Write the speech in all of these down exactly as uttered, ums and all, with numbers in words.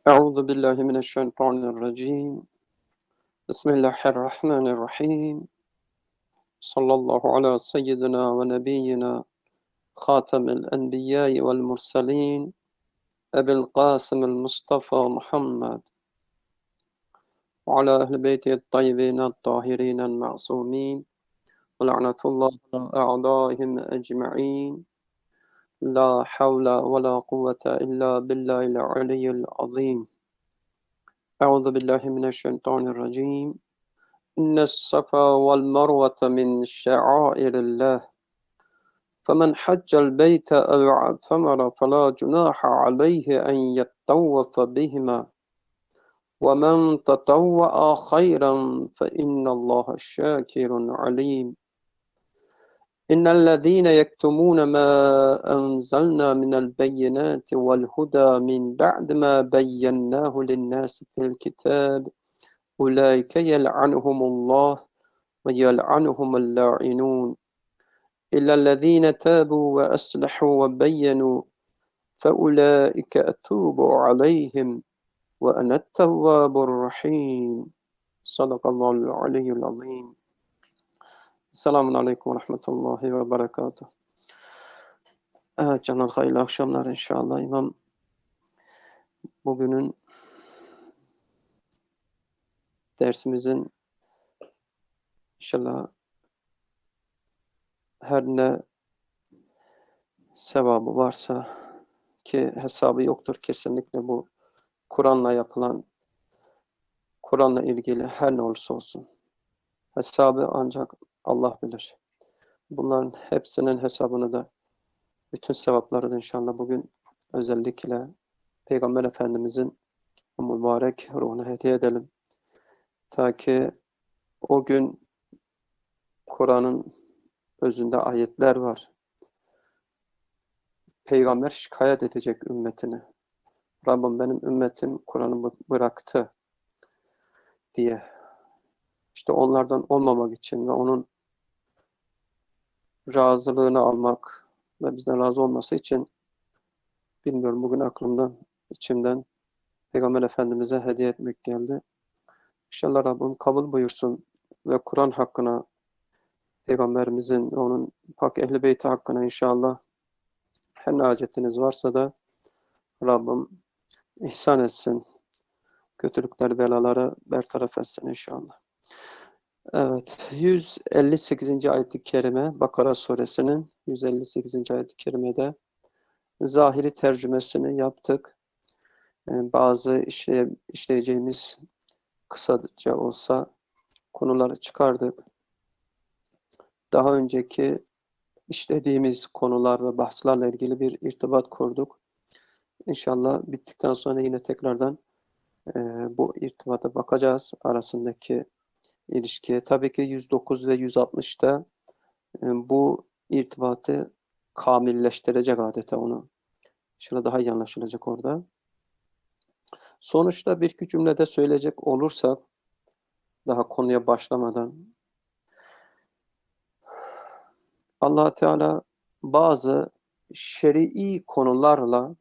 أعوذ بالله من الشيطان الرجيم بسم الله الرحمن الرحيم صلى الله على سيدنا ونبينا خاتم الأنبياء والمرسلين أبي القاسم المصطفى محمد وعلى أهل بيته الطيبين الطاهرين المعصومين ولعنة الله على أعدائهم أجمعين لا حول ولا قوة إلا بالله العلي العظيم أعوذ بالله من الشيطان الرجيم إن الصفا والمروة من شعائر الله فمن حج البيت أو اعتمر فلا جناح عليه أن يطوف بهما ومن تطوع خيرا فإن الله شاكر عليم إن الذين يكتمون ما أنزلنا من البينات والهدى من بعد ما بيناه للناس في الكتاب أولئك يلعنهم الله ويلعنهم اللاعنون إلا الذين تابوا وأصلحوا وبينوا فأولئك أتوب عليهم وأنا التواب الرحيم صدق الله العلي العظيم. Selamun Aleyküm ve Rahmetullahi ve Berekatuhu. Evet canlar, hayırlı akşamlar inşallah. İmam bugünün dersimizin inşallah her ne sevabı varsa, ki hesabı yoktur kesinlikle, bu Kur'an'la yapılan, Kur'an'la ilgili her ne olursa olsun hesabı ancak Allah bilir. Bunların hepsinin hesabını da, bütün sevapları da inşallah bugün özellikle Peygamber Efendimizin mübarek ruhuna hediye edelim. Ta ki o gün Kur'an'ın özünde ayetler var. Peygamber şikayet edecek ümmetini. Rabbim benim ümmetim Kur'an'ı bıraktı diye. İşte onlardan olmamak için ve onun razılığını almak ve bizden razı olması için, bilmiyorum, bugün aklımdan, içimden Peygamber Efendimiz'e hediye etmek geldi. İnşallah Rabbim kabul buyursun ve Kur'an hakkına, Peygamberimizin, onun pak Ehl-i Beyti hakkına inşallah her ne hacetiniz varsa da Rabbim ihsan etsin. Kötülükler, belaları bertaraf etsin inşallah. Evet, yüz elli sekizinci ayet-i kerime, Bakara suresinin yüz elli sekizinci ayet-i kerimede zahiri tercümesini yaptık. Yani bazı işleye, işleyeceğimiz kısaca olsa konuları çıkardık. Daha önceki işlediğimiz konular ve bahslerle ilgili bir irtibat kurduk. İnşallah bittikten sonra yine tekrardan e, bu irtibata bakacağız, arasındaki ilişkiye. Tabii ki yüz dokuz ve yüz altmışta e, bu irtibatı kamilleştirecek adeta onu. İnşallah daha iyi anlaşılacak orada. Sonuçta bir iki cümlede söyleyecek olursak, daha konuya başlamadan, Allah Teala bazı şer'i konularla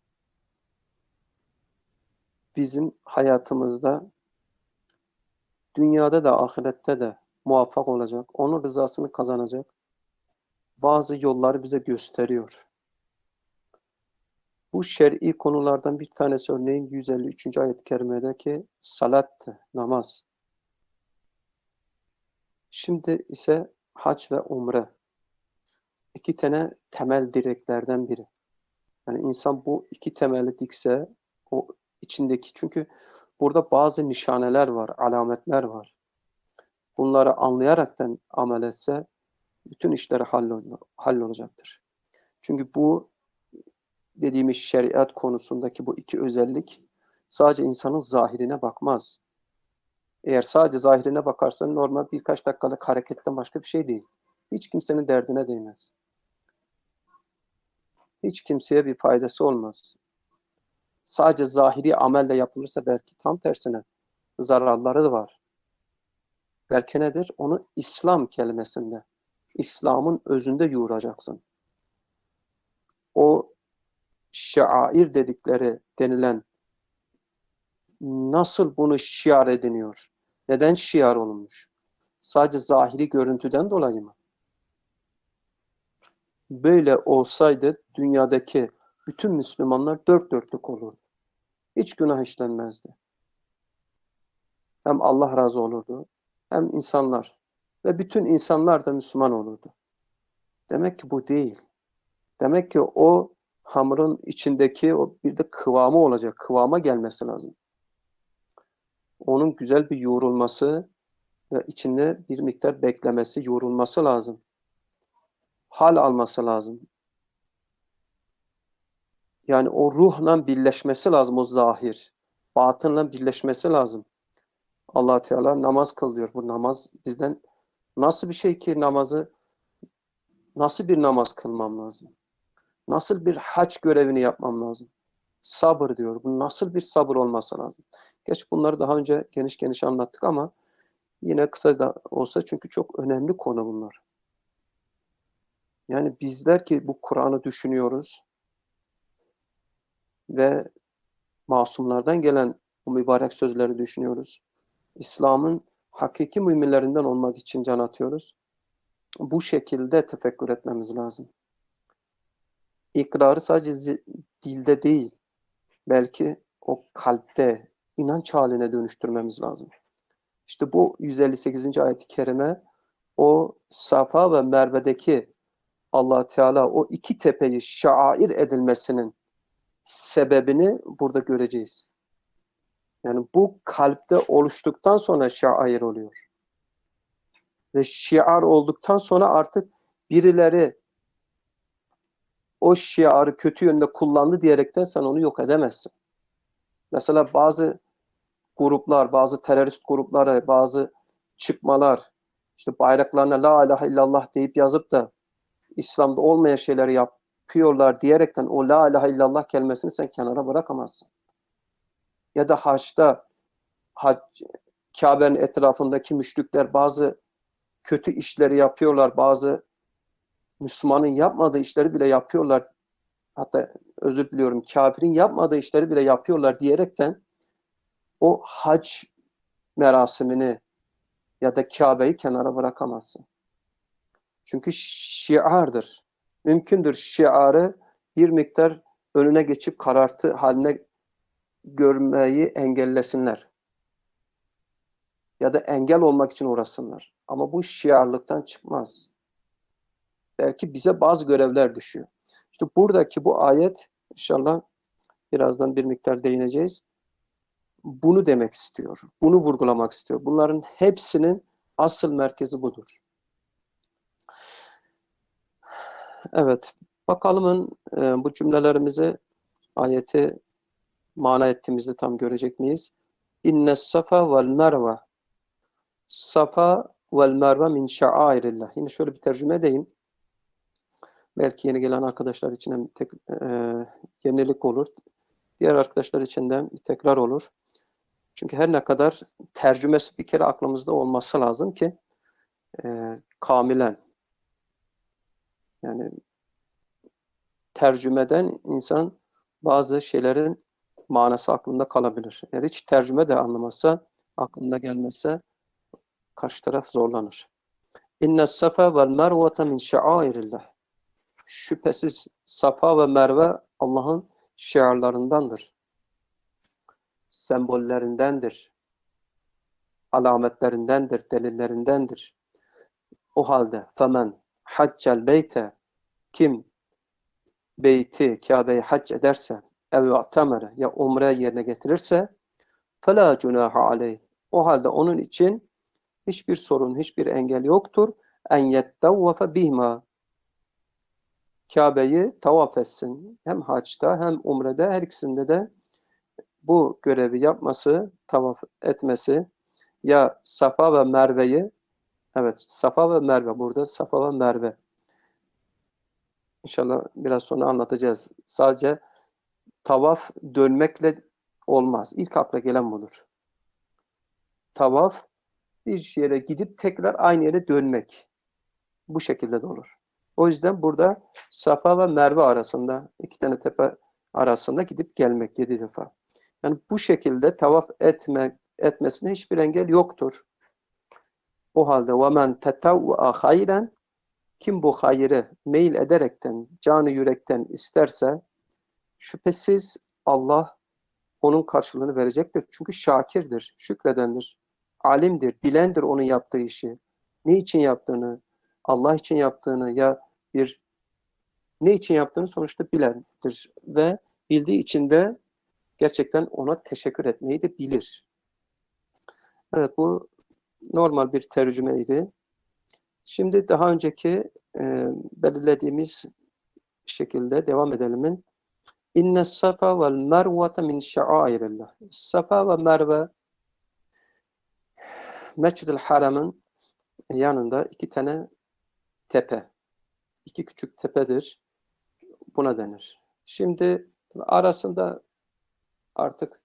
bizim hayatımızda, dünyada da ahirette de muvaffak olacak, onun rızasını kazanacak bazı yolları bize gösteriyor. Bu şer'i konulardan bir tanesi örneğin yüz elli üçüncü ayet-i kerimedeki salattı, namaz. Şimdi ise hac ve umre. İki tane temel direklerden biri. Yani insan bu iki temeli dikse, o içindeki, çünkü burada bazı nişaneler var, alametler var. Bunları anlayaraktan amel etse bütün işleri hallolacaktır. Çünkü bu dediğimiz şeriat konusundaki bu iki özellik sadece insanın zahirine bakmaz. Eğer sadece zahirine bakarsan normal birkaç dakikalık hareketten başka bir şey değil. Hiç kimsenin derdine değmez. Hiç kimseye bir faydası olmaz. Sadece zahiri amelle yapılırsa belki tam tersine zararları da var. Belki nedir? Onu İslam kelimesinde, İslam'ın özünde yoğuracaksın. O şair dedikleri denilen nasıl bunu şiar ediniyor? Neden şiar olunmuş? Sadece zahiri görüntüden dolayı mı? Böyle olsaydı dünyadaki bütün Müslümanlar dört dörtlük olurdu. Hiç günah işlenmezdi. Hem Allah razı olurdu, hem insanlar. Ve bütün insanlar da Müslüman olurdu. Demek ki bu değil. Demek ki o hamurun içindeki o bir de kıvamı olacak. Kıvama gelmesi lazım. Onun güzel bir yoğrulması ve içinde bir miktar beklemesi, yoğrulması lazım. Hal alması lazım. Yani o ruhla birleşmesi lazım o zahir. Batınla birleşmesi lazım. Allah Teala namaz kıl diyor. Bu namaz bizden nasıl bir şey ki namazı, nasıl bir namaz kılmam lazım? Nasıl bir hac görevini yapmam lazım? Sabır diyor. Bu nasıl bir sabır olması lazım? Geç bunları daha önce geniş geniş anlattık ama yine kısa da olsa çünkü çok önemli konu bunlar. Yani bizler ki bu Kur'an'ı düşünüyoruz ve masumlardan gelen bu mübarek sözleri düşünüyoruz. İslam'ın hakiki müminlerinden olmak için can atıyoruz. Bu şekilde tefekkür etmemiz lazım. İkrarı sadece dilde değil, belki o kalpte, inanç haline dönüştürmemiz lazım. İşte bu yüz elli sekizinci ayet-i kerime o Safa ve Merve'deki Allah Teala o iki tepeyi şair edilmesinin sebebini burada göreceğiz. Yani bu kalpte oluştuktan sonra şair oluyor. Ve şiar olduktan sonra artık birileri o şiarı kötü yönde kullandı diyerekten sen onu yok edemezsin. Mesela bazı gruplar, bazı terörist grupları, bazı çıkmalar işte bayraklarına la ilahe illallah deyip yazıp da İslam'da olmayan şeyleri yapıyorlar diyerekten o la ilahe illallah kelimesini sen kenara bırakamazsın. Ya da haçta hac, Kabe'nin etrafındaki müşrikler bazı kötü işleri yapıyorlar, bazı Müslümanın yapmadığı işleri bile yapıyorlar. Hatta özür diliyorum, kafirin yapmadığı işleri bile yapıyorlar diyerekten o hac merasimini ya da Kabe'yi kenara bırakamazsın. Çünkü şiardır. Mümkündür şiarı bir miktar önüne geçip karartı haline görmeyi engellesinler. Ya da engel olmak için uğraşsınlar. Ama bu şiarlıktan çıkmaz. Belki bize bazı görevler düşüyor. İşte buradaki bu ayet inşallah birazdan bir miktar değineceğiz. Bunu demek istiyor. Bunu vurgulamak istiyor. Bunların hepsinin asıl merkezi budur. Evet. Bakalım e, bu cümlelerimizi ayeti mana ettiğimizde tam görecek miyiz? İnne safa vel merve Safa vel merve min şairillah. Yine şöyle bir tercüme edeyim. Belki yeni gelen arkadaşlar için hem tek, e, yenilik olur. Diğer arkadaşlar için de bir tekrar olur. Çünkü her ne kadar tercümesi bir kere aklımızda olması lazım ki e, kamilen. Yani tercümeden insan bazı şeylerin manası aklında kalabilir. Eğer hiç tercüme de anlamazsa, aklında gelmezse karşı taraf zorlanır. İnne safa vel mervete min şairillah. Şüphesiz Safa ve Merve Allah'ın şiarlarındandır. Sembollerindendir. Alametlerindendir, delillerindendir. O halde femen haccel beyte kim beyti, Kabe'yi hac ederse ev atamere ya umre yerine getirirse fela cunaha aleyh. O halde onun için hiçbir sorun, hiçbir engel yoktur. En yettevvefe bihma. Kabe'yi tavaf etsin. Hem haçta hem umrede her ikisinde de bu görevi yapması, tavaf etmesi ya Safa ve Merve'yi evet Safa ve Merve burada Safa ve Merve İnşallah biraz sonra anlatacağız. Sadece tavaf dönmekle olmaz. İlk akla gelen budur. Tavaf bir yere gidip tekrar aynı yere dönmek. Bu şekilde de olur. O yüzden burada Safa ve Merve arasında iki tane tepe arasında gidip gelmek yedi defa. Yani bu şekilde tavaf etme, etmesine hiçbir engel yoktur. O halde وَمَنْ تَتَوَّأَ خَيْرًا kim bu hayrı meyil ederekten, canı yürekten isterse şüphesiz Allah onun karşılığını verecektir. Çünkü şakirdir, şükredendir, alimdir, bilendir onun yaptığı işi. Ne için yaptığını, Allah için yaptığını ya bir ne için yaptığını sonuçta bilendir ve bildiği için de gerçekten ona teşekkür etmeyi de bilir. Evet, bu normal bir tercümeydi. Şimdi daha önceki e, belirlediğimiz şekilde devam edelim. İnne safa vel mervete min şa'airillah. Safa ve Merve Mescid-i Haram'ın yanında iki tane tepe. İki küçük tepedir. Buna denir. Şimdi arasında artık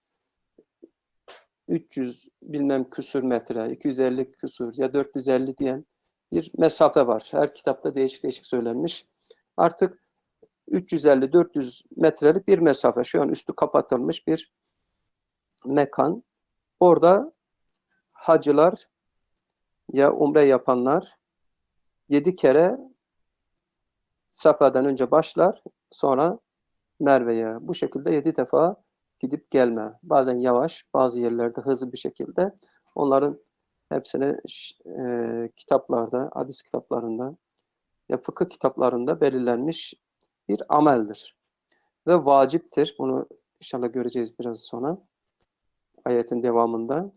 üç yüz bilmem küsür metre, iki yüz elli küsür ya dört yüz elli diyen bir mesafe var. Her kitapta değişik değişik söylenmiş. Artık üç yüz elli dört yüz metrelik bir mesafe. Şu an üstü kapatılmış bir mekan. Orada hacılar ya umre yapanlar yedi kere Safa'dan önce başlar, sonra Merve'ye. Bu şekilde yedi defa gidip gelme. Bazen yavaş, bazı yerlerde hızlı bir şekilde. Onların hepsini e, kitaplarda, hadis kitaplarında ya fıkıh kitaplarında belirlenmiş bir ameldir. Ve vaciptir. Bunu inşallah göreceğiz biraz sonra. Ayetin devamında.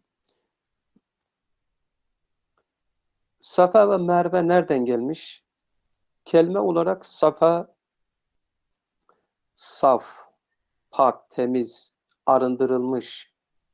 Safa ve Merve nereden gelmiş? Kelime olarak Safa, saf, pak, temiz, arındırılmış.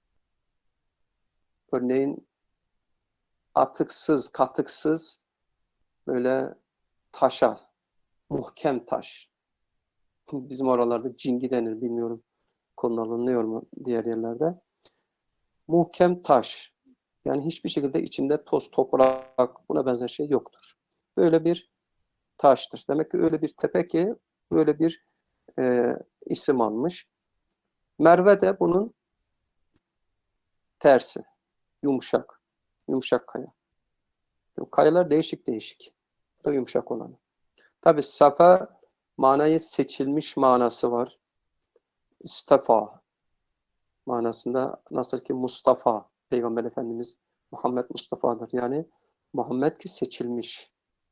Örneğin atıksız, katıksız böyle taşa, muhkem taş. Bizim oralarda cingi denir, bilmiyorum kullanılıyor mu diğer yerlerde. Muhkem taş. Yani hiçbir şekilde içinde toz, toprak, buna benzer şey yoktur. Böyle bir taştır. Demek ki öyle bir tepe ki böyle bir e, isim almış. Merve de bunun tersi. Yumuşak. Yumuşak kaya. Kayalar değişik değişik. Bu da yumuşak olanı. Tabi Safa manayı seçilmiş manası var. İstafa manasında, nasıl ki Mustafa, Peygamber Efendimiz Muhammed Mustafa'dır. Yani Muhammed ki seçilmiş.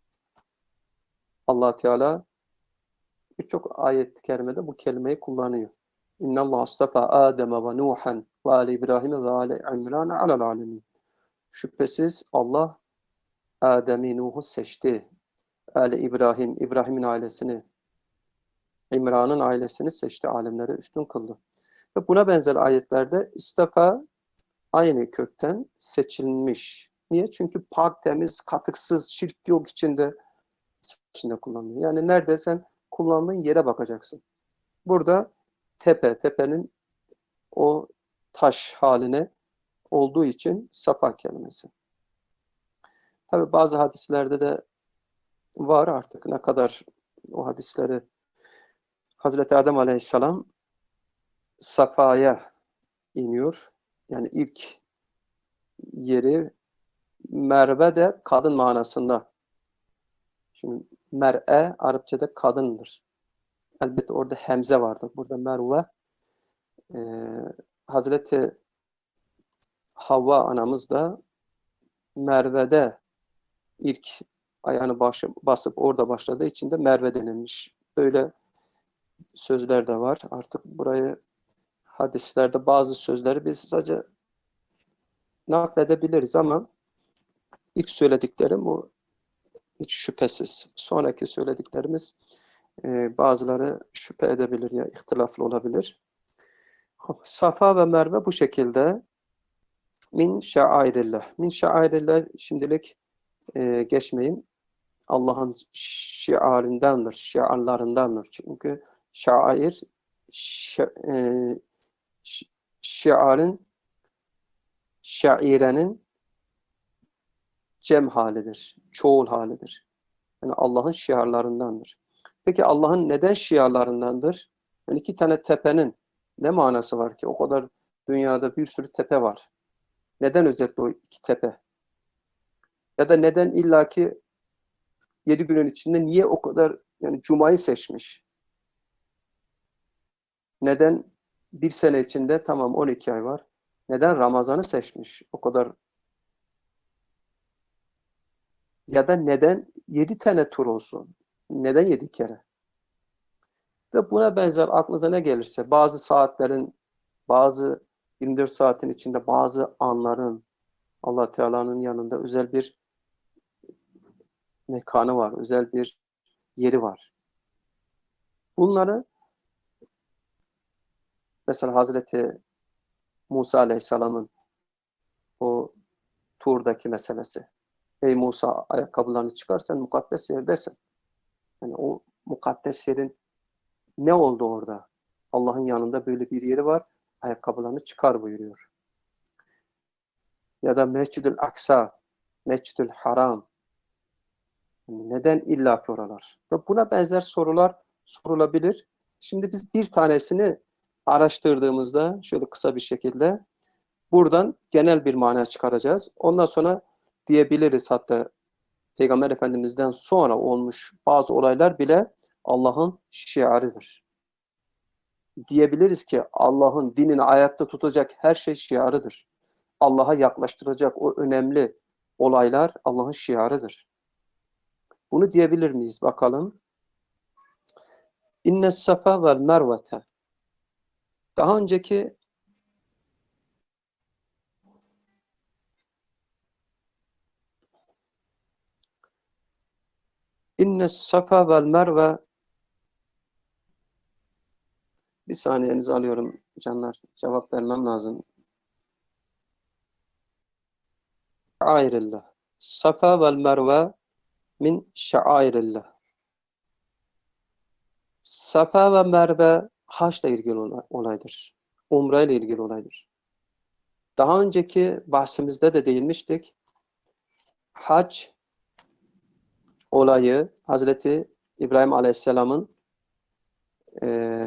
Allah Teala birçok ayet-i kerimede bu kelimeyi kullanıyor. İnnallah astafa Adem ve Nuhan ve Ali İbrahim ve Ali İmran alel alemin. Şüphesiz Allah Adem'i, Nuh'u seçti. Ali İbrahim, İbrahim'in ailesini, İmran'ın ailesini seçti, alemlere üstün kıldı. Ve buna benzer ayetlerde istafa aynı kökten seçilmiş. Niye? Çünkü pak, temiz, katıksız, şirk yok içinde, içinde kullanılıyor. Yani nerede sen kullandığın yere bakacaksın. Burada tepe, tepenin o taş haline olduğu için safa kelimesi. Tabi bazı hadislerde de var, artık ne kadar o hadisleri Hazreti Adem Aleyhisselam Safa'ya iniyor. Yani ilk yeri Merve de kadın manasında. Şimdi mer'e Arapçada kadındır. Elbette orada hemze vardır. Burada Merve. Ee, Hazreti Havva anamız da Merve'de ilk ayağını başı, basıp orada başladığı için de Merve denilmiş. Böyle sözler de var. Artık burayı hadislerde bazı sözleri biz sadece nakledebiliriz ama ilk söylediklerim bu hiç şüphesiz. Sonraki söylediklerimiz e, bazıları şüphe edebilir ya ihtilaflı olabilir. Safa ve Merve bu şekilde min şairillah. Min şairillah şimdilik e, geçmeyin. Allah'ın şiarındandır, şiarlarındandır. Çünkü şair şi, e, şiarın şairenin cem halidir, çoğul halidir. Yani Allah'ın şiarlarındandır. Peki Allah'ın neden şiarlarındandır? Yani iki tane tepenin ne manası var ki? O kadar Dünyada bir sürü tepe var. Neden özellikle o iki tepe? Ya da neden illaki yedi günün içinde niye o kadar, yani Cuma'yı seçmiş? Neden bir sene içinde tamam on iki ay var. Neden Ramazan'ı seçmiş? O kadar. Ya da neden yedi tane tur olsun? Neden yedi kere? Ve buna benzer aklınıza ne gelirse, bazı saatlerin, bazı yirmi dört saatin içinde bazı anların Allah Teala'nın yanında özel bir mekanı var, özel bir yeri var. Bunları mesela Hazreti Musa Aleyhisselam'ın o turdaki meselesi. Ey Musa, ayakkabılarını çıkarsan mukaddes yerdesin. Yani o mukaddes yerin ne oldu orada? Allah'ın yanında böyle bir yeri var. Ayakkabılarını çıkar buyuruyor. Ya da Mescid-ül Aksa, Mescid-ül Haram. Neden illaki oralar? Ve buna benzer sorular sorulabilir. Şimdi biz bir tanesini araştırdığımızda şöyle kısa bir şekilde buradan genel bir mana çıkaracağız. Ondan sonra diyebiliriz, hatta Peygamber Efendimiz'den sonra olmuş bazı olaylar bile Allah'ın şiarıdır. Diyebiliriz ki Allah'ın dinini ayakta tutacak her şey şiarıdır. Allah'a yaklaştıracak o önemli olaylar Allah'ın şiarıdır. Bunu diyebilir miyiz? Bakalım. İnne safa vel mervete. Daha önceki İnne safa vel merve, bir saniyenizi alıyorum canlar. Cevap vermem lazım. Şairillah. Safa vel merve min şairillah. Safa ve Merve haçla ilgili olaydır. Umre ile ilgili olaydır. Daha önceki bahsimizde de değinmiştik. Hac olayı Hazreti İbrahim Aleyhisselam'ın e,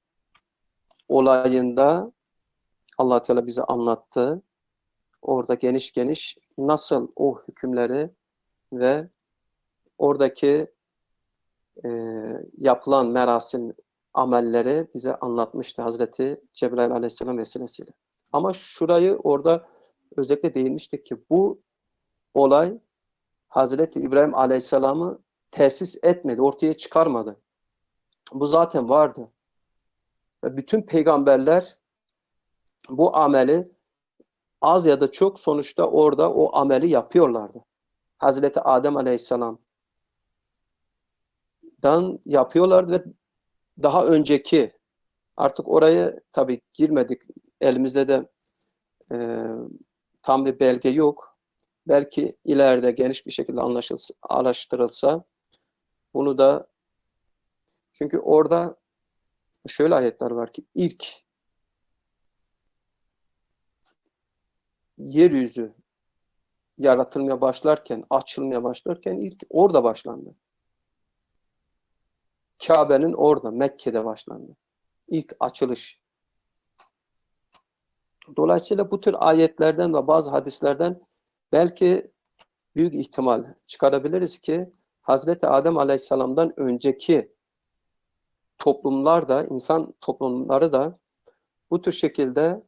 olayında Allah Teala bize anlattı. Orada geniş geniş nasıl o hükümleri ve oradaki e, yapılan merasim amelleri bize anlatmıştı Hazreti Cebrail Aleyhisselam vesilesiyle. Ama şurayı orada özellikle değinmiştik ki bu olay Hazreti İbrahim Aleyhisselam'ı tesis etmedi, ortaya çıkarmadı. Bu zaten vardı. Ve bütün peygamberler bu ameli az ya da çok sonuçta orada o ameli yapıyorlardı. Hazreti Adem Aleyhisselam'dan yapıyorlardı ve daha önceki, artık oraya tabii girmedik. Elimizde de e, tam bir belge yok. Belki ileride geniş bir şekilde anlaşılsa, araştırılsa bunu da, çünkü orada şöyle ayetler var ki ilk yeryüzü yaratılmaya başlarken, açılmaya başlarken ilk orada başlandı. Kabe'nin orada, Mekke'de başlandı. İlk açılış. Dolayısıyla bu tür ayetlerden ve bazı hadislerden belki büyük ihtimal çıkarabiliriz ki Hazreti Adem Aleyhisselam'dan önceki toplumlar da, insan toplumları da bu tür şekilde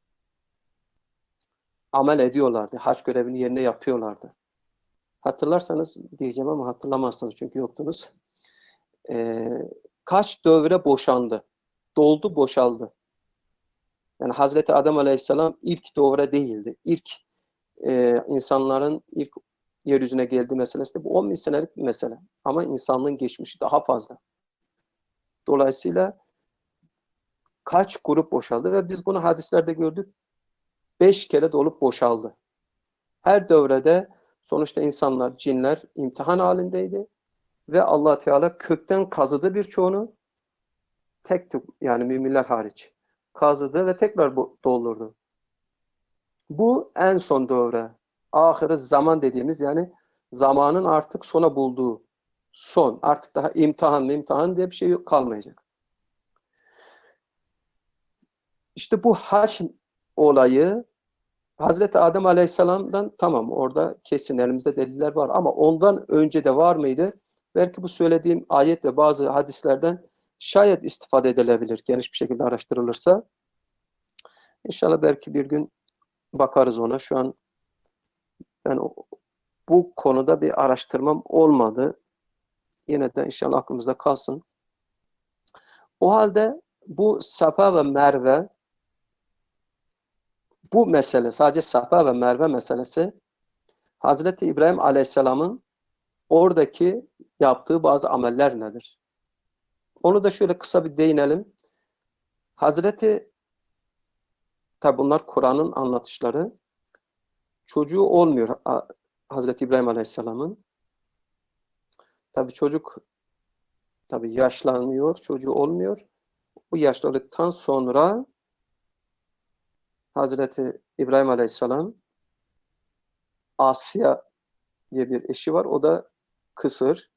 amel ediyorlardı. Hac görevini yerine yapıyorlardı. Hatırlarsanız diyeceğim ama hatırlamazsınız çünkü yoktunuz. Ee, kaç dövre boşandı? Doldu, boşaldı. Yani Hazreti Adem Aleyhisselam ilk dövre değildi. İlk e, insanların ilk yeryüzüne geldiği meselesi de bu on bin senelik bir mesele. Ama insanlığın geçmişi daha fazla. Dolayısıyla kaç grup boşaldı ve biz bunu hadislerde gördük. Beş kere dolup boşaldı. Her devrede sonuçta insanlar, cinler imtihan halindeydi ve Allah Teala kökten kazıdı birçoğunu, tek tük, yani müminler hariç kazıdı ve tekrar doldurdu. Bu en son devre. Ahire zaman dediğimiz, yani zamanın artık sona bulduğu son. Artık daha imtihan mı imtihan diye bir şey yok, kalmayacak. İşte bu hac olayı Hazreti Adem Aleyhisselam'dan tamam orada kesin elimizde deliller var ama ondan önce de var mıydı? Belki bu söylediğim ayet ve bazı hadislerden şayet istifade edilebilir geniş bir şekilde araştırılırsa. İnşallah belki bir gün bakarız ona. Şu an ben bu konuda bir araştırmam olmadı. Yine de inşallah aklımızda kalsın. O halde bu Safa ve Merve, bu mesele, sadece Safa ve Merve meselesi Hazreti İbrahim Aleyhisselam'ın oradaki yaptığı bazı ameller nedir? Onu da şöyle kısa bir değinelim. Hazreti, tabi bunlar Kur'an'ın anlatışları. Çocuğu olmuyor Hazreti İbrahim Aleyhisselam'ın. Tabi çocuk tabi yaşlanıyor, çocuğu olmuyor. Bu yaşlılıktan sonra Hazreti İbrahim Aleyhisselam Asya diye bir eşi var. O da kısır.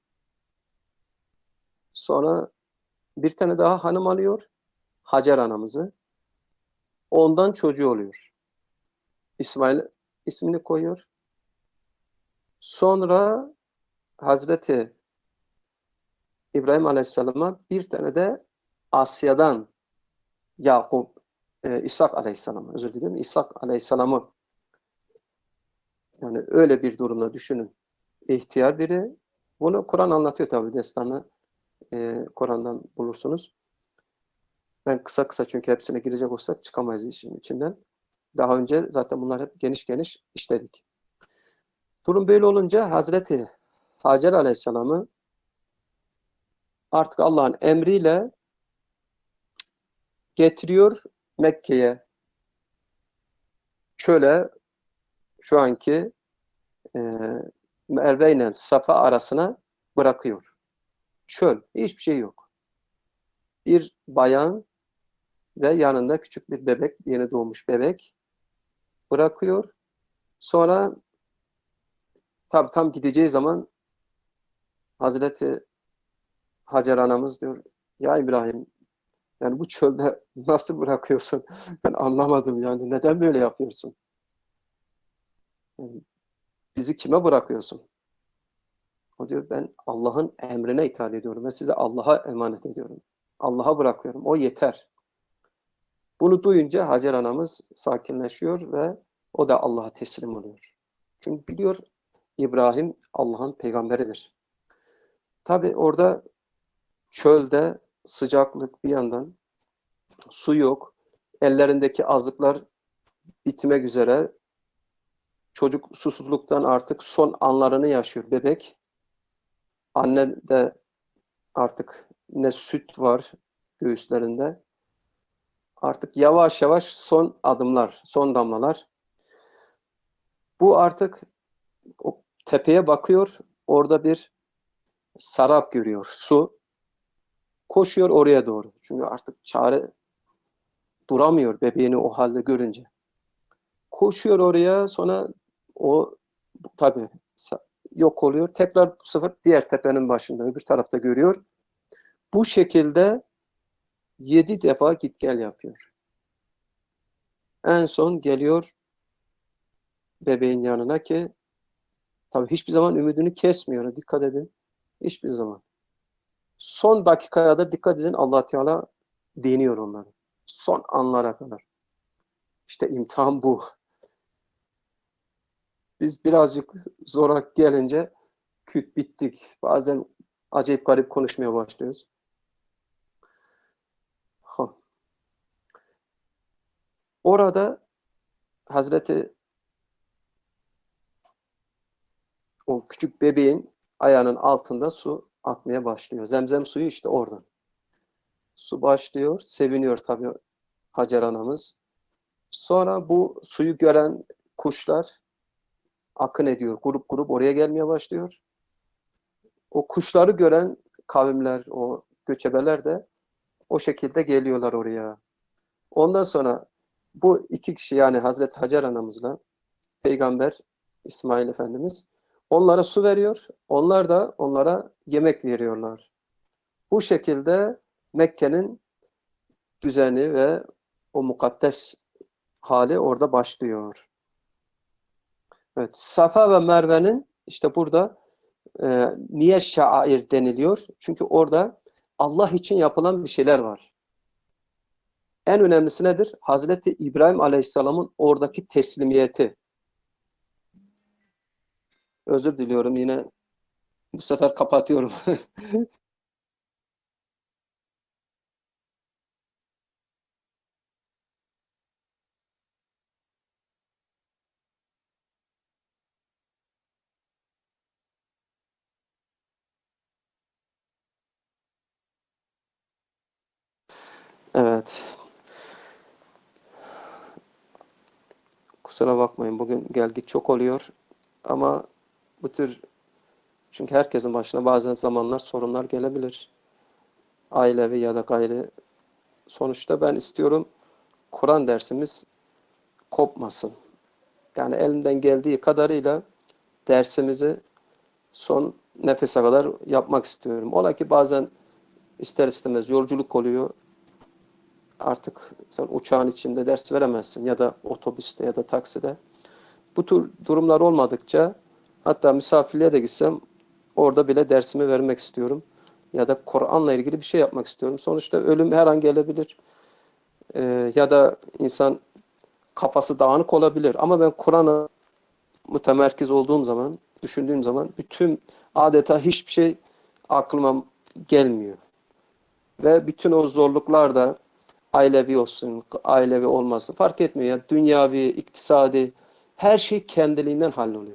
Sonra bir tane daha hanım alıyor. Hacer anamızı. Ondan çocuğu oluyor. İsmail ismini koyuyor. Sonra Hazreti İbrahim Aleyhisselam'a bir tane de Asya'dan Yakup, e, İshak Aleyhisselam'a, özür dilerim, İshak Aleyhisselam'ı, yani öyle bir durumda düşünün. İhtiyar biri. Bunu Kur'an anlatıyor tabii, destanı e, Kur'an'dan bulursunuz. Ben kısa kısa, çünkü hepsine girecek olsak çıkamayız işin içinden. Daha önce zaten bunlar hep geniş geniş işledik. Durum böyle olunca Hazreti Hacer Aleyhisselam'ı artık Allah'ın emriyle getiriyor Mekke'ye. Çöle, şu anki e, Merve ile Safa arasına bırakıyor. Çöl, hiçbir şey yok. Bir bayan ve yanında küçük bir bebek, yeni doğmuş bebek bırakıyor. Sonra tabi tam gideceği zaman Hazreti Hacer anamız diyor, ya İbrahim, yani bu çölde nasıl bırakıyorsun? Ben anlamadım yani, neden böyle yapıyorsun? Yani bizi kime bırakıyorsun? O diyor, ben Allah'ın emrine itaat ediyorum ve size Allah'a emanet ediyorum. Allah'a bırakıyorum, o yeter. Bunu duyunca Hacer anamız sakinleşiyor ve o da Allah'a teslim oluyor. Çünkü biliyor İbrahim Allah'ın peygamberidir. Tabi orada çölde sıcaklık bir yandan, su yok, ellerindeki azıklar bitmek üzere, çocuk susuzluktan artık son anlarını yaşıyor bebek. Anne de artık ne süt var göğüslerinde. Artık yavaş yavaş son adımlar, son damlalar. Bu artık o tepeye bakıyor, orada bir sarap görüyor, su. Koşuyor oraya doğru. Çünkü artık çare duramıyor bebeğini o halde görünce. Koşuyor oraya, sonra o tabii yok oluyor. Tekrar bu sefer diğer tepenin başında, öbür tarafta görüyor. Bu şekilde yedi defa git gel yapıyor. En son geliyor bebeğin yanına ki tabii hiçbir zaman ümidini kesmiyor. Dikkat edin. Hiçbir zaman. Son dakikaya da dikkat edin, Allah Teala deniyor onları. Son anlara kadar. İşte imtihan bu. Biz birazcık zora gelince küt bittik. Bazen acayip garip konuşmaya başlıyoruz. Ha. Orada Hazreti o küçük bebeğin ayağının altında su akmaya başlıyor. Zemzem suyu işte oradan. Su başlıyor. Seviniyor tabii Hacer anamız. Sonra bu suyu gören kuşlar akın ediyor. Grup grup oraya gelmeye başlıyor. O kuşları gören kavimler, o göçebeler de o şekilde geliyorlar oraya. Ondan sonra bu iki kişi, yani Hazreti Hacer anamızla Peygamber İsmail Efendimiz, onlara su veriyor. Onlar da onlara yemek veriyorlar. Bu şekilde Mekke'nin düzeni ve o mukaddes hali orada başlıyor. Evet, Safa ve Merve'nin işte burada e, niye şair deniliyor? Çünkü orada Allah için yapılan bir şeyler var. En önemlisi nedir? Hazreti İbrahim Aleyhisselam'ın oradaki teslimiyeti. Özür diliyorum yine bu sefer kapatıyorum. Evet. Kusura bakmayın bugün gelgit çok oluyor. Ama bu tür çünkü herkesin başına bazen zamanlar sorunlar gelebilir. Ailevi ya da gayri. Sonuçta ben istiyorum Kur'an dersimiz kopmasın. Yani elimden geldiği kadarıyla dersimizi son nefese kadar yapmak istiyorum. Ola ki bazen ister istemez yolculuk oluyor. Artık sen uçağın içinde ders veremezsin ya da otobüste ya da takside. Bu tür durumlar olmadıkça hatta misafirliğe de gitsem orada bile dersimi vermek istiyorum. Ya da Kur'an'la ilgili bir şey yapmak istiyorum. Sonuçta ölüm her an gelebilir. Ee, ya da insan kafası dağınık olabilir. Ama ben Kur'an'a mütemerkiz olduğum zaman, düşündüğüm zaman bütün adeta hiçbir şey aklıma gelmiyor. Ve bütün o zorluklar da ailevi olsun, ailevi olmasın fark etmiyor. Yani dünyavi, iktisadi her şey kendiliğinden halloluyor.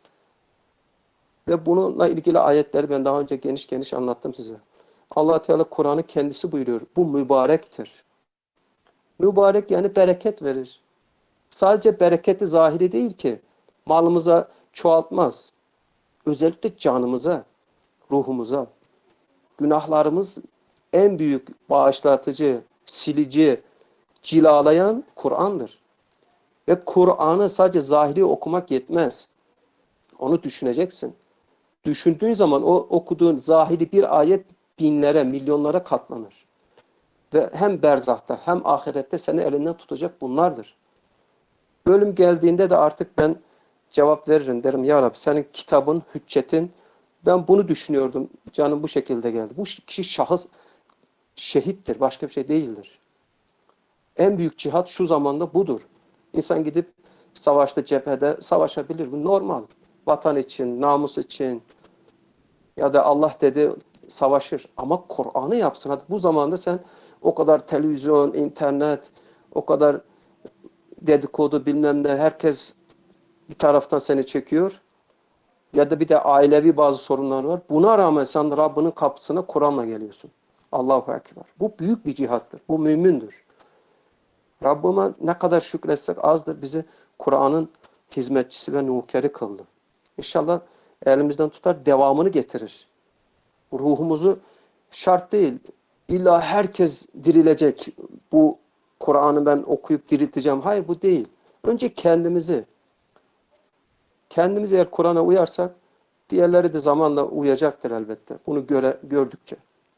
Ve bununla ilgili ayetleri ben daha önce geniş geniş anlattım size. Allah Teala Kur'an'ı kendisi buyuruyor. Bu mübarektir. Mübarek yani bereket verir. Sadece bereketi zahiri değil ki malımıza çoğaltmaz. Özellikle canımıza, ruhumuza. Günahlarımız en büyük bağışlatıcı, silici, cilalayan Kur'an'dır. Ve Kur'an'ı sadece zahiri okumak yetmez. Onu düşüneceksin. Düşündüğün zaman o okuduğun zahiri bir ayet binlere, milyonlara katlanır. Ve hem berzahta hem ahirette seni elinden tutacak bunlardır. Ölüm geldiğinde de artık ben cevap veririm. Derim ya Rabbi senin kitabın, hüccetin ben bunu düşünüyordum. Canım bu şekilde geldi. Bu kişi şahıs şehittir. Başka bir şey değildir. En büyük cihat şu zamanda budur. İnsan gidip savaşta, cephede savaşabilir. Bu normal. Vatan için, namus için ya da Allah dedi savaşır. Ama Kur'an'ı yapsın. Hadi bu zamanda sen o kadar televizyon, internet, o kadar dedikodu bilmem ne herkes bir taraftan seni çekiyor. Ya da bir de ailevi bazı sorunlar var. Buna rağmen sen Rabbinin kapısına Kur'an'la geliyorsun. Allahu Ekber. Bu büyük bir cihattır. Bu mümindir. Rabbime ne kadar şükretsek azdır. Bizi Kur'an'ın hizmetçisi ve nukeri kıldı. İnşallah elimizden tutar devamını getirir. Ruhumuzu şart değil. İlla herkes dirilecek. Bu Kur'an'ı ben okuyup dirilteceğim. Hayır bu değil. Önce kendimizi. Kendimiz eğer Kur'an'a uyarsak diğerleri de zamanla uyacaktır elbette. Bunu göre, gördükçe.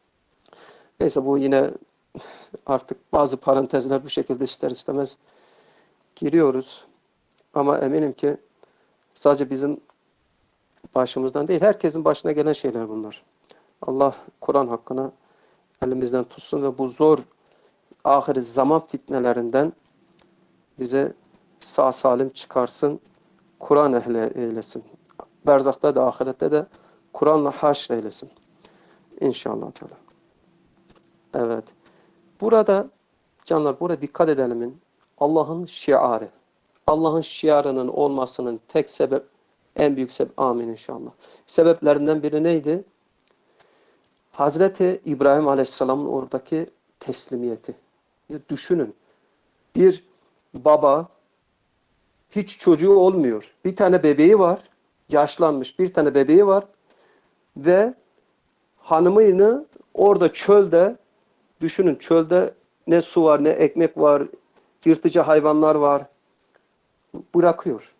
Neyse bu yine artık bazı parantezler bu şekilde ister istemez giriyoruz. Ama eminim ki sadece bizim başımızdan değil, herkesin başına gelen şeyler bunlar. Allah Kur'an hakkına elimizden tutsun ve bu zor ahir zaman fitnelerinden bize sağ salim çıkarsın. Kur'an ehli eylesin. Berzakta da ahirette de Kur'an'la haşr eylesin. İnşallah Teala. Evet. Burada canlar burada dikkat edelimin Allah'ın şiarı. Allah'ın şiarının olmasının tek sebep en büyük sebep amin inşallah. Sebeplerinden biri neydi? Hazreti İbrahim Aleyhisselam'ın oradaki teslimiyeti. Ya düşünün. Bir baba hiç çocuğu olmuyor. Bir tane bebeği var. Yaşlanmış bir tane bebeği var. Ve hanımını orada çölde düşünün çölde ne su var ne ekmek var. Yırtıcı hayvanlar var. Bırakıyor.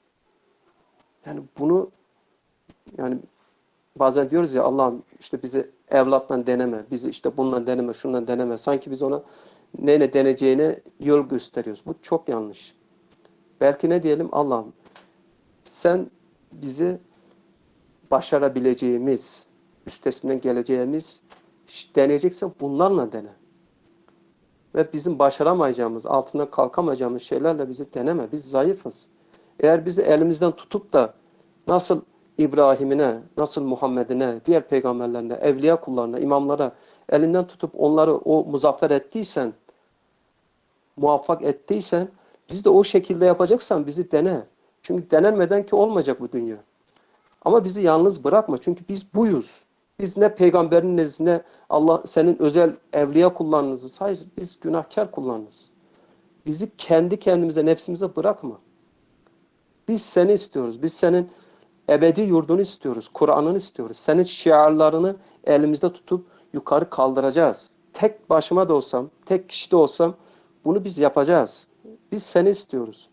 Yani bunu yani bazen diyoruz ya Allah'ım işte bizi evlattan deneme. Bizi işte bundan deneme, şundan deneme. Sanki biz ona neyle deneceğine yol gösteriyoruz. Bu çok yanlış. Belki ne diyelim? Allah'ım sen bizi başarabileceğimiz, üstesinden geleceğimiz deneyeceksen bunlarla dene. Ve bizim başaramayacağımız, altından kalkamayacağımız şeylerle bizi deneme. Biz zayıfız. Eğer bizi elimizden tutup da nasıl İbrahim'ine, nasıl Muhammed'ine, diğer peygamberlerine, evliya kullarına, imamlara elinden tutup onları o muzaffer ettiysen, muvaffak ettiysen, biz de o şekilde yapacaksan bizi dene. Çünkü denenmeden ki olmayacak bu dünya. Ama bizi yalnız bırakma. Çünkü biz buyuz. Biz ne peygamberiniz ne Allah senin özel evliya kullarınızız. Hayır, biz günahkar kullarınız. Bizi kendi kendimize, nefsimize bırakma. Biz seni istiyoruz. Biz senin ebedi yurdunu istiyoruz. Kur'an'ını istiyoruz. Senin şiarlarını elimizde tutup yukarı kaldıracağız. Tek başıma da olsam, tek kişi de olsam bunu biz yapacağız. Biz seni istiyoruz.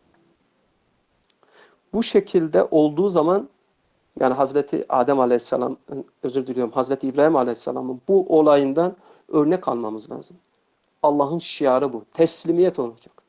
Bu şekilde olduğu zaman yani Hazreti Adem Aleyhisselam, özür diliyorum, Hazreti İbrahim Aleyhisselam'ın bu olayından örnek almamız lazım. Allah'ın şiarı bu. Teslimiyet olacak.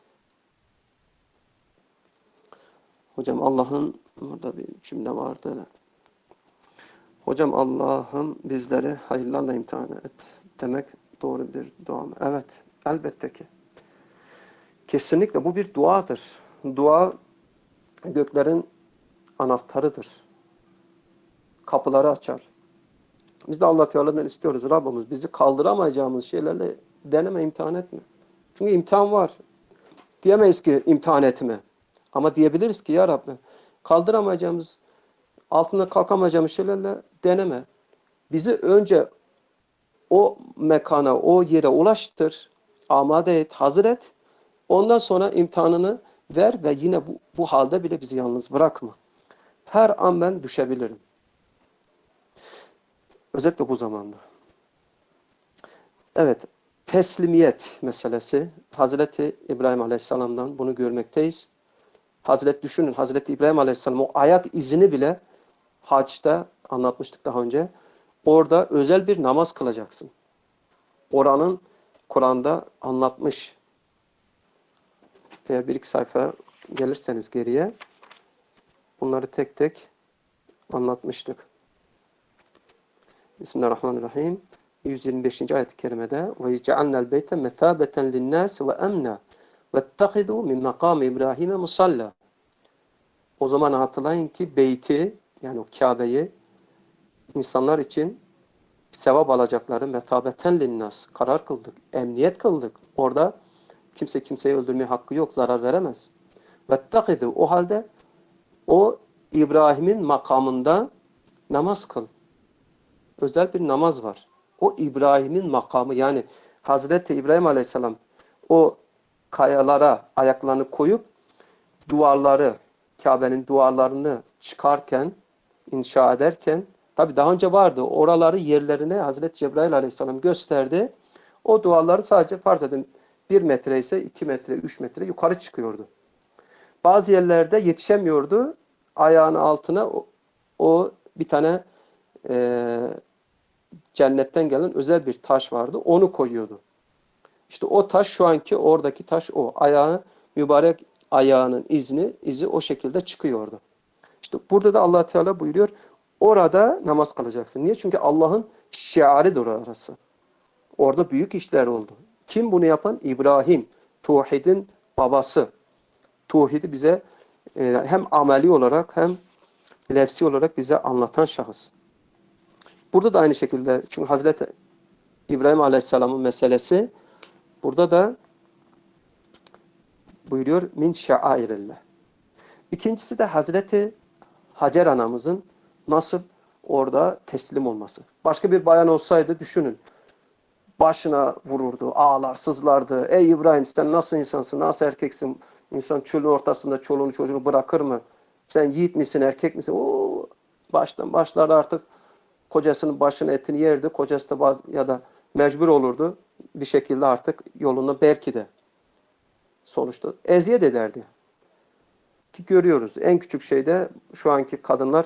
Hocam Allah'ın, burada bir cümle vardı. Hocam Allah'ım bizleri hayırlarla imtihan et demek doğru bir dua mı? Evet, elbette ki. Kesinlikle bu bir duadır. Dua göklerin anahtarıdır. Kapıları açar. Biz de Allah Teala'dan istiyoruz. Rabbimiz bizi kaldıramayacağımız şeylerle deneme, imtihan etme. Çünkü imtihan var. Diyemeyiz ki imtihan etme. Ama diyebiliriz ki ya Rabbi kaldıramayacağımız, altında kalkamayacağımız şeylerle deneme. Bizi önce o mekana, o yere ulaştır, amade et, hazır et. Ondan sonra imtihanını ver ve yine bu, bu halde bile bizi yalnız bırakma. Her an ben düşebilirim. Özellikle bu zamanda. Evet, teslimiyet meselesi. Hazreti İbrahim Aleyhisselam'dan bunu görmekteyiz. Hazreti düşünün, Hazreti İbrahim Aleyhisselam o ayak izini bile haçta anlatmıştık daha önce. Orada özel bir namaz kılacaksın. Oranın Kur'an'da anlatmış. Eğer bir iki sayfa gelirseniz geriye bunları tek tek anlatmıştık. Bismillahirrahmanirrahim. yüz yirmi beşinci ayet-i kerimede ve cealna'l beyte mesabeten li'n-nas ve emna vettahizu min makam İbrahim'e musalla. O zaman hatırlayın ki beyti yani o Kabe'yi insanlar için sevap alacakları mesabeten li'n-nas karar kıldık, emniyet kıldık. Orada kimse kimseyi öldürmeye hakkı yok, zarar veremez. Vettahizu o halde o İbrahim'in makamında namaz kıl. Özel bir namaz var. O İbrahim'in makamı yani Hazreti İbrahim Aleyhisselam o kayalara ayaklarını koyup duvarları, Kabe'nin duvarlarını çıkarken, inşa ederken tabi daha önce vardı. Oraları yerlerine Hazreti Cebrail Aleyhisselam gösterdi. O duvarları sadece farz edin bir metre ise iki metre, üç metre yukarı çıkıyordu. Bazı yerlerde yetişemiyordu. Ayağının altına o, o bir tane e, cennetten gelen özel bir taş vardı. Onu koyuyordu. İşte o taş şu anki oradaki taş o. Ayağı, mübarek ayağının izni, izi o şekilde çıkıyordu. İşte burada da Allah Teala buyuruyor. Orada namaz kılacaksın. Niye? Çünkü Allah'ın şiarıdır orası. Orada büyük işler oldu. Kim bunu yapan? İbrahim. Tevhidin babası. Tevhidi bize e, hem ameli olarak hem lefsi olarak bize anlatan şahıs. Burada da aynı şekilde çünkü Hazreti İbrahim Aleyhisselam'ın meselesi burada da buyuruyor min şairillah. İkincisi de Hazreti Hacer anamızın nasıl orada teslim olması. Başka bir bayan olsaydı düşünün. Başına vururdu, ağlar, sızlardı. Ey İbrahim sen nasıl insansın, nasıl erkeksin? İnsan çölün ortasında çoluğunu çocuğunu bırakır mı? Sen yiğit misin, erkek misin? Oo, baştan başlar artık kocasının başının etini yerdi. Kocası da bazı, ya da mecbur olurdu. Bir şekilde artık yoluna belki de sonuçta eziyet ederdi. Ki görüyoruz. En küçük şeyde şu anki kadınlar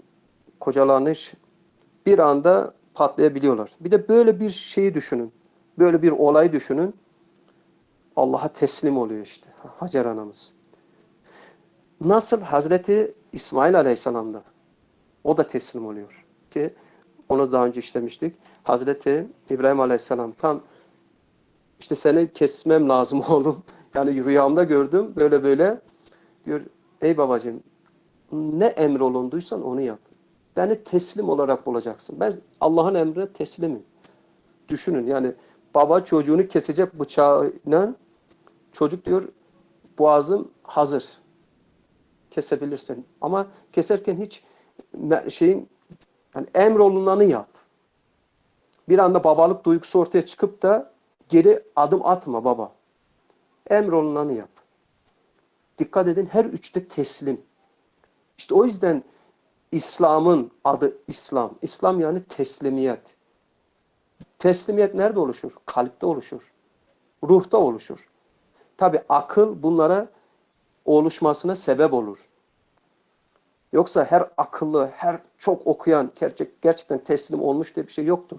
kocalarını bir anda patlayabiliyorlar. Bir de böyle bir şeyi düşünün. Böyle bir olay düşünün. Allah'a teslim oluyor işte Hacer anamız. Nasıl Hazreti İsmail Aleyhisselam'da o da teslim oluyor ki onu daha önce işlemiştik. Hazreti İbrahim Aleyhisselam tam işte seni kesmem lazım oğlum. Yani rüyamda gördüm böyle böyle diyor ey babacığım ne emrolunduysan onu yap. Beni teslim olarak bulacaksın. Ben Allah'ın emrine teslimim. Düşünün yani baba çocuğunu kesecek bıçağıyla çocuk diyor boğazım hazır. Kesebilirsin. Ama keserken hiç şeyin yani emrolunanı yap. Bir anda babalık duygusu ortaya çıkıp da geri adım atma baba. Emrolunanı yap. Dikkat edin her üçte teslim. İşte o yüzden İslam'ın adı İslam. İslam yani teslimiyet. Teslimiyet nerede oluşur? Kalpte oluşur. Ruhta oluşur. Tabi akıl bunlara oluşmasına sebep olur. Yoksa her akıllı, her çok okuyan gerçek, gerçekten teslim olmuş diye bir şey yoktur.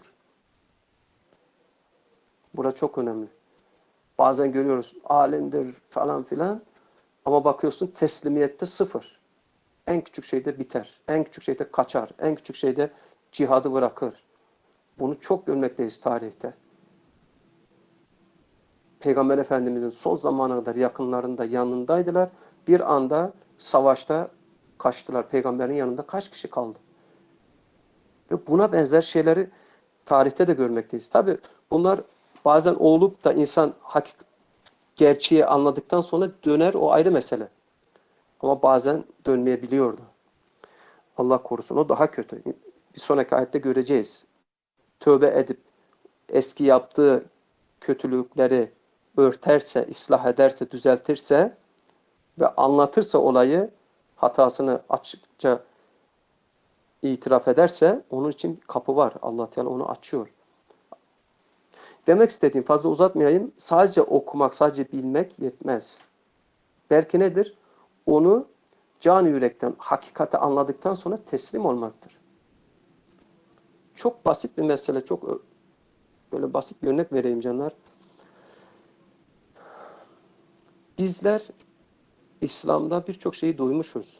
Burası çok önemli. Bazen görüyoruz alimdir falan filan ama bakıyorsun teslimiyette sıfır. En küçük şeyde biter. En küçük şeyde kaçar. En küçük şeyde cihadı bırakır. Bunu çok görmekteyiz tarihte. Peygamber Efendimizin son zamana kadar yakınlarında yanındaydılar. Bir anda savaşta kaçtılar. Peygamberin yanında kaç kişi kaldı? Ve buna benzer şeyleri tarihte de görmekteyiz. Tabi bunlar bazen olup da insan hakik gerçeği anladıktan sonra döner o ayrı mesele. Ama bazen dönmeyebiliyordu. Allah korusun o daha kötü. Bir sonraki ayette göreceğiz. Tövbe edip eski yaptığı kötülükleri örterse, ıslah ederse, düzeltirse ve anlatırsa olayı, hatasını açıkça itiraf ederse onun için kapı var. Allah Teala onu açıyor. Demek istediğim fazla uzatmayayım. Sadece okumak, sadece bilmek yetmez. Belki nedir? Onu can yürekten, hakikati anladıktan sonra teslim olmaktır. Çok basit bir mesele, çok böyle basit bir örnek vereyim canlar. Bizler İslam'da birçok şeyi duymuşuz.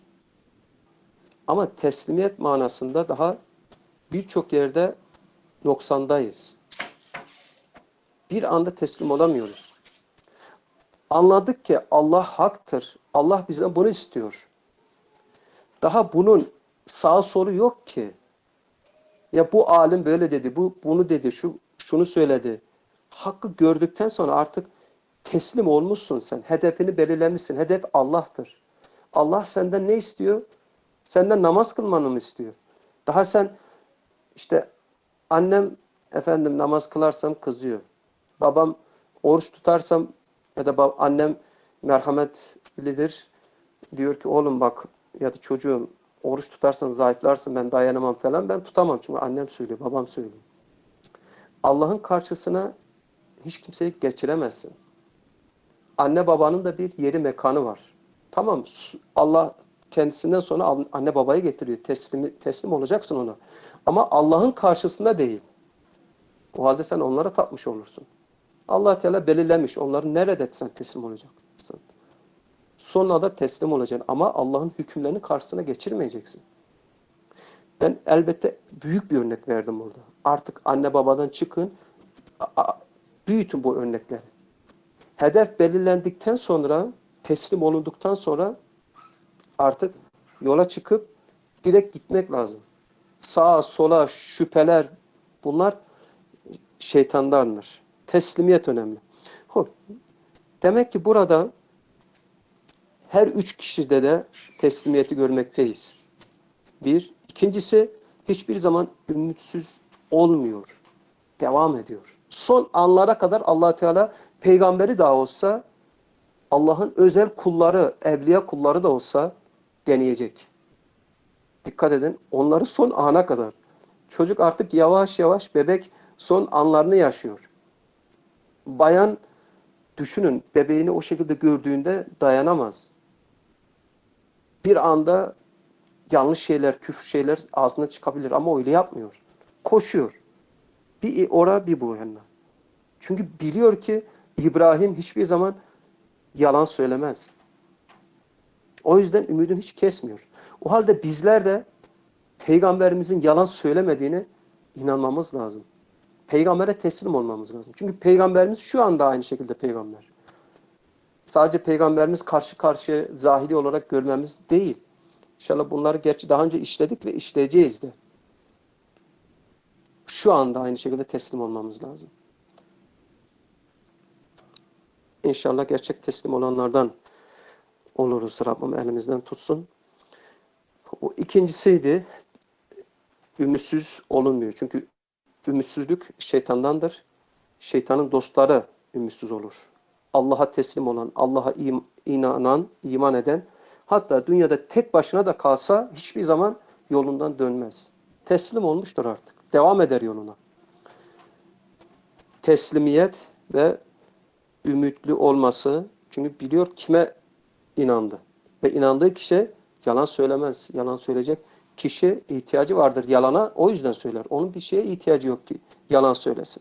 Ama teslimiyet manasında daha birçok yerde noksandayız. Bir anda teslim olamıyoruz. Anladık ki Allah haktır. Allah bizden bunu istiyor. Daha bunun sağ solu yok ki. Ya bu alim böyle dedi, bu bunu dedi, şu şunu söyledi. Hakkı gördükten sonra artık teslim olmuşsun sen. Hedefini belirlemişsin. Hedef Allah'tır. Allah senden ne istiyor? Senden namaz kılmanı mı istiyor? Daha sen işte annem efendim namaz kılarsam kızıyor. Babam oruç tutarsam ya da annem merhametlidir. Diyor ki oğlum bak ya da çocuğum oruç tutarsan zayıflarsın ben dayanamam falan. Ben tutamam çünkü annem söylüyor, babam söylüyor. Allah'ın karşısına hiç kimseyi geçiremezsin. Anne babanın da bir yeri mekanı var. Tamam Allah kendisinden sonra anne babayı getiriyor. Teslim, teslim olacaksın ona. Ama Allah'ın karşısında değil. O halde sen onlara tapmış olursun. Allah Teala belirlemiş. Onları nerede sen teslim olacaksın. Sonra da teslim olacaksın. Ama Allah'ın hükümlerini karşısına geçirmeyeceksin. Ben elbette büyük bir örnek verdim burada. Artık anne babadan çıkın. Büyütün bu örnekleri. Hedef belirlendikten sonra, teslim olunduktan sonra artık yola çıkıp direkt gitmek lazım. Sağa, sola, şüpheler bunlar şeytandandır. Teslimiyet önemli. Demek ki burada her üç kişide de teslimiyeti görmekteyiz. Bir. İkincisi hiçbir zaman ümitsiz olmuyor. Devam ediyor. Son anlara kadar Allah Teala peygamberi de olsa Allah'ın özel kulları, evliya kulları da olsa deneyecek. Dikkat edin. Onları son ana kadar. Çocuk artık yavaş yavaş bebek son anlarını yaşıyor. Bayan düşünün bebeğini o şekilde gördüğünde dayanamaz. Bir anda yanlış şeyler, küfür şeyler ağzına çıkabilir ama öyle yapmıyor. Koşuyor. Bir ora bir bu yana. Çünkü biliyor ki İbrahim hiçbir zaman yalan söylemez. O yüzden ümidini hiç kesmiyor. O halde bizler de Peygamberimizin yalan söylemediğine inanmamız lazım. Peygambere teslim olmamız lazım. Çünkü Peygamberimiz şu anda aynı şekilde peygamber. Sadece Peygamberimiz karşı karşıya zahiri olarak görmemiz değil. İnşallah bunları gerçi daha önce işledik ve işleyeceğiz de. Şu anda aynı şekilde teslim olmamız lazım. İnşallah gerçek teslim olanlardan oluruz. Rabbim elimizden tutsun. O ikincisiydi. Ümitsiz olunmuyor. Çünkü ümitsizlik şeytandandır. Şeytanın dostları ümitsiz olur. Allah'a teslim olan, Allah'a im inanan, iman eden, hatta dünyada tek başına da kalsa hiçbir zaman yolundan dönmez. Teslim olmuştur artık. Devam eder yoluna. Teslimiyet ve ümitli olması. Çünkü biliyor kime inandı. Ve inandığı kişi yalan söylemez. Yalan söyleyecek kişi ihtiyacı vardır yalana. O yüzden söyler. Onun bir şeye ihtiyacı yok ki yalan söylesin.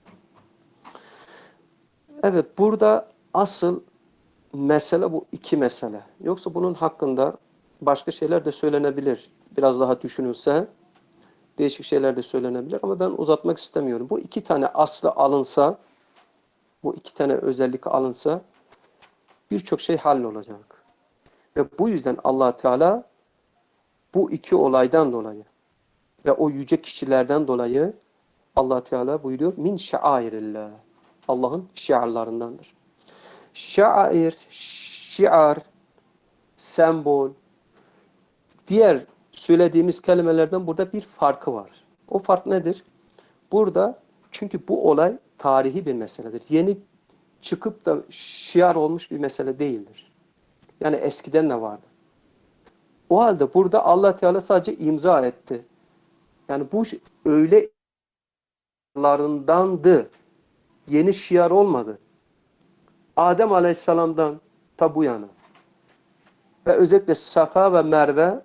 Evet, burada asıl mesele bu iki mesele. Yoksa bunun hakkında başka şeyler de söylenebilir. Biraz daha düşünülse değişik şeyler de söylenebilir ama ben uzatmak istemiyorum. Bu iki tane aslı alınsa, bu iki tane özellik alınsa birçok şey hallolacak. Ve bu yüzden Allah Teala bu iki olaydan dolayı ve o yüce kişilerden dolayı Allah Teala buyuruyor min şairillah. Allah'ın şiarlarındandır. Şair, şiar, sembol, diğer söylediğimiz kelimelerden burada bir farkı var. O fark nedir? Burada çünkü bu olay tarihi bir meseledir. Yeni çıkıp da şiar olmuş bir mesele değildir. Yani eskiden de vardı. O halde burada Allah Teala sadece imza etti. Yani bu öyle larındandı. Yeni şiar olmadı. Adem Aleyhisselam'dan ta bu yana. Ve özellikle Safa ve Merve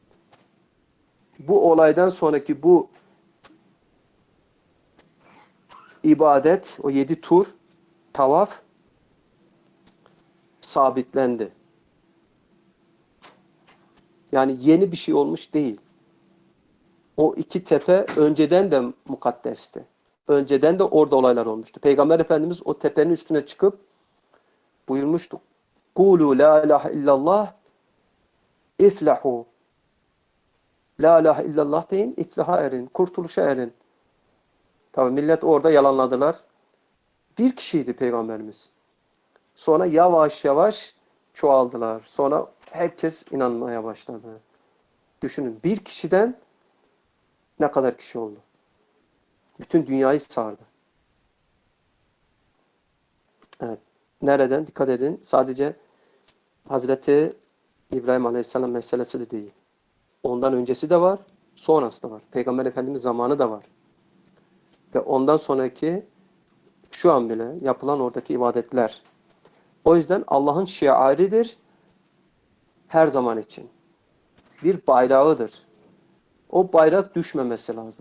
bu olaydan sonraki bu ibadet, o yedi tur, tavaf sabitlendi. Yani yeni bir şey olmuş değil. O iki tepe önceden de mukaddesti. Önceden de orada olaylar olmuştu. Peygamber Efendimiz o tepenin üstüne çıkıp buyurmuştu. Kulu la ilahe illallah iflahu. La ilahe illallah deyin, iflaha erin, kurtuluşa erin. Tabi millet orada yalanladılar. Bir kişiydi Peygamberimiz. Sonra yavaş yavaş çoğaldılar. Sonra herkes inanmaya başladı. Düşünün bir kişiden ne kadar kişi oldu? Bütün dünyayı sardı. Evet. Nereden? Dikkat edin. Sadece Hazreti İbrahim Aleyhisselam meselesi de değil. Ondan öncesi de var, sonrası da var. Peygamber Efendimiz zamanı da var. Ve ondan sonraki şu an bile yapılan oradaki ibadetler. O yüzden Allah'ın şiaridir her zaman için. Bir bayrağıdır. O bayrak düşmemesi lazım.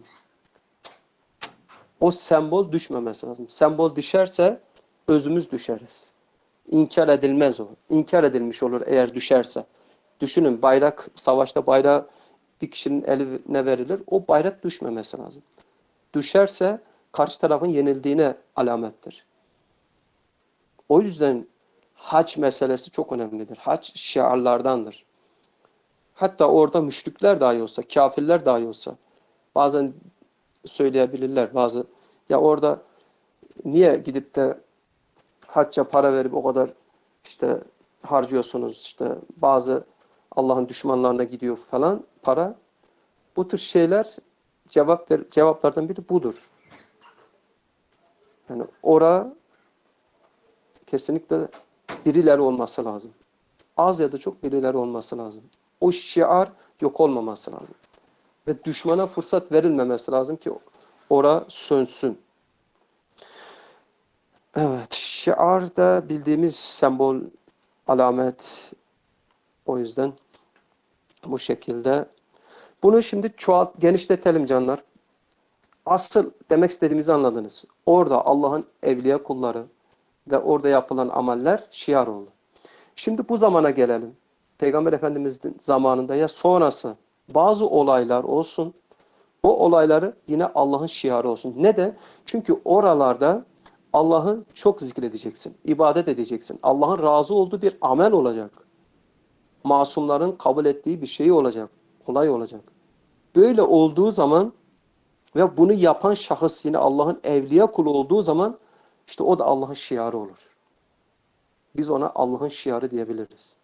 O sembol düşmemesi lazım. Sembol düşerse özümüz düşeriz. İnkar edilmez o. İnkar edilmiş olur eğer düşerse. Düşünün bayrak, savaşta bayrağı bir kişinin eline verilir. O bayrak düşmemesi lazım. Düşerse karşı tarafın yenildiğine alamettir. O yüzden hac meselesi çok önemlidir. Hac şiarlardandır. Hatta orada müşrikler dahi olsa, kafirler dahi olsa bazen söyleyebilirler. Bazı ya orada niye gidip de hacca para verip o kadar işte harcıyorsunuz, işte bazı Allah'ın düşmanlarına gidiyor falan para. Bu tür şeyler cevap ver, cevaplardan biri budur. Yani ora kesinlikle birileri olması lazım. Az ya da çok birileri olması lazım. O şiar yok olmaması lazım. Ve düşmana fırsat verilmemesi lazım ki ora sönsün. Evet, şiar da bildiğimiz sembol, alamet. O yüzden bu şekilde. Bunu şimdi çoğalt, genişletelim canlar. asıl demek istediğimizi anladınız. Orada Allah'ın evliya kulları ve orada yapılan ameller şiar oldu. Şimdi bu zamana gelelim. Peygamber Efendimiz'in zamanında ya sonrası bazı olaylar olsun. O olayları yine Allah'ın şiarı olsun. Neden? Çünkü oralarda Allah'ı çok zikredeceksin. İbadet edeceksin. Allah'ın razı olduğu bir amel olacak. Masumların kabul ettiği bir şey olacak. Olay olacak. Böyle olduğu zaman ve bunu yapan şahıs yine Allah'ın evliya kulu olduğu zaman işte o da Allah'ın şiarı olur. Biz ona Allah'ın şiarı diyebiliriz.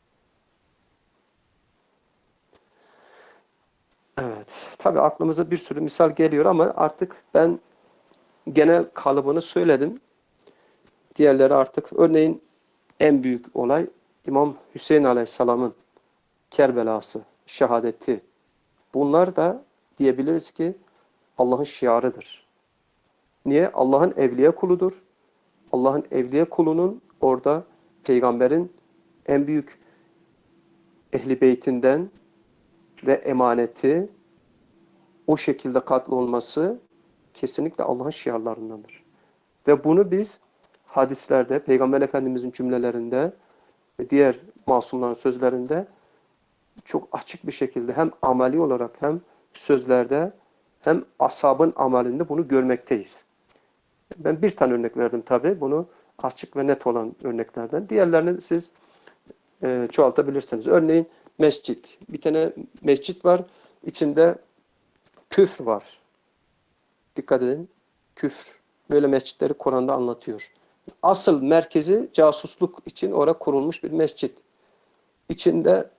Evet. Tabii aklımıza bir sürü misal geliyor ama artık ben genel kalıbını söyledim. Diğerleri artık örneğin en büyük olay İmam Hüseyin Aleyhisselam'ın Kerbelası, şehadeti. Bunlar da diyebiliriz ki Allah'ın şiarıdır. Niye? Allah'ın evliya kuludur. Allah'ın evliya kulunun orada peygamberin en büyük ehli beytinden ve emaneti o şekilde katlı olması kesinlikle Allah'ın şiarlarındandır. Ve bunu biz hadislerde, Peygamber Efendimizin cümlelerinde ve diğer masumların sözlerinde çok açık bir şekilde hem ameli olarak hem sözlerde hem ashabın amelinde bunu görmekteyiz. Ben bir tane örnek verdim tabii. Bunu açık ve net olan örneklerden. Diğerlerini siz e, çoğaltabilirsiniz. Örneğin mescit. Bir tane mescit var. İçinde küfr var. Dikkat edin. Küfr. Böyle mescitleri Kur'an'da anlatıyor. Asıl merkezi casusluk için orada kurulmuş bir mescit. İçinde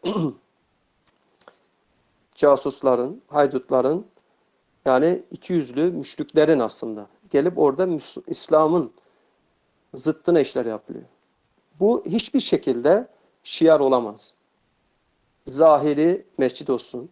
casusların, haydutların yani ikiyüzlü müşriklerin aslında gelip orada İslam'ın zıttına işler yapılıyor. Bu hiçbir şekilde şiar olamaz. Zahiri mescid olsun.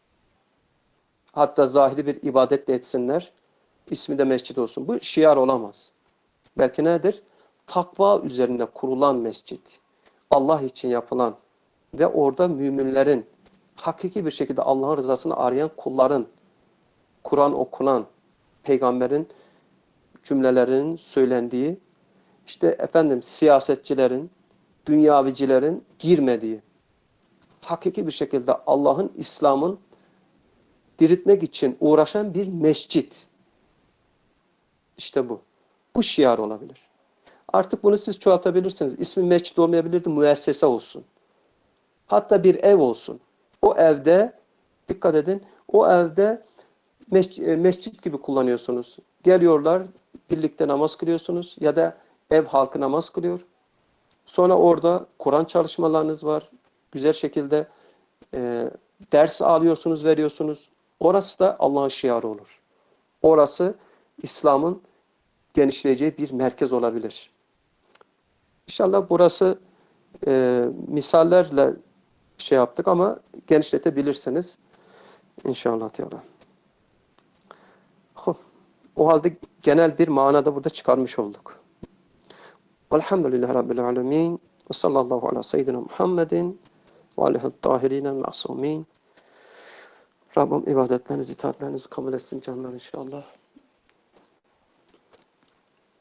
Hatta zahiri bir ibadet de etsinler. İsmi de mescid olsun. Bu şiar olamaz. Belki nedir? Takva üzerine kurulan mescit. Allah için yapılan ve orada müminlerin hakiki bir şekilde Allah'ın rızasını arayan kulların, Kur'an okunan, peygamberin cümlelerinin söylendiği, işte efendim siyasetçilerin, dünyavicilerin girmediği, hakiki bir şekilde Allah'ın, İslam'ın diriltmek için uğraşan bir mescit. İşte bu. Bu şiar olabilir. Artık bunu siz çoğaltabilirsiniz. İsmi mescit olmayabilirdi, müessese olsun. Hatta bir ev olsun. O evde, dikkat edin, o evde mescit, mescit gibi kullanıyorsunuz. Geliyorlar, birlikte namaz kılıyorsunuz ya da ev halkı namaz kılıyor. Sonra orada Kur'an çalışmalarınız var. Güzel şekilde e, ders alıyorsunuz, veriyorsunuz. Orası da Allah'ın şiarı olur. Orası İslam'ın genişleyeceği bir merkez olabilir. İnşallah burası e, misallerle şey yaptık ama genişletebilirsiniz. İnşallah Teala. O halde genel bir manada burada çıkarmış olduk. Velhamdülillahi Rabbil alemin. Ve sallallahu ala seyyidina Muhammedin ve aleyhi tahirinel ma'sumin. Rabbim ibadetlerinizi, itaatlerinizi kabul etsin canlar inşallah.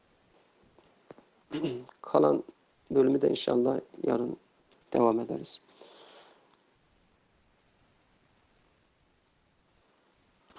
Kalan bölümü de inşallah yarın devam ederiz.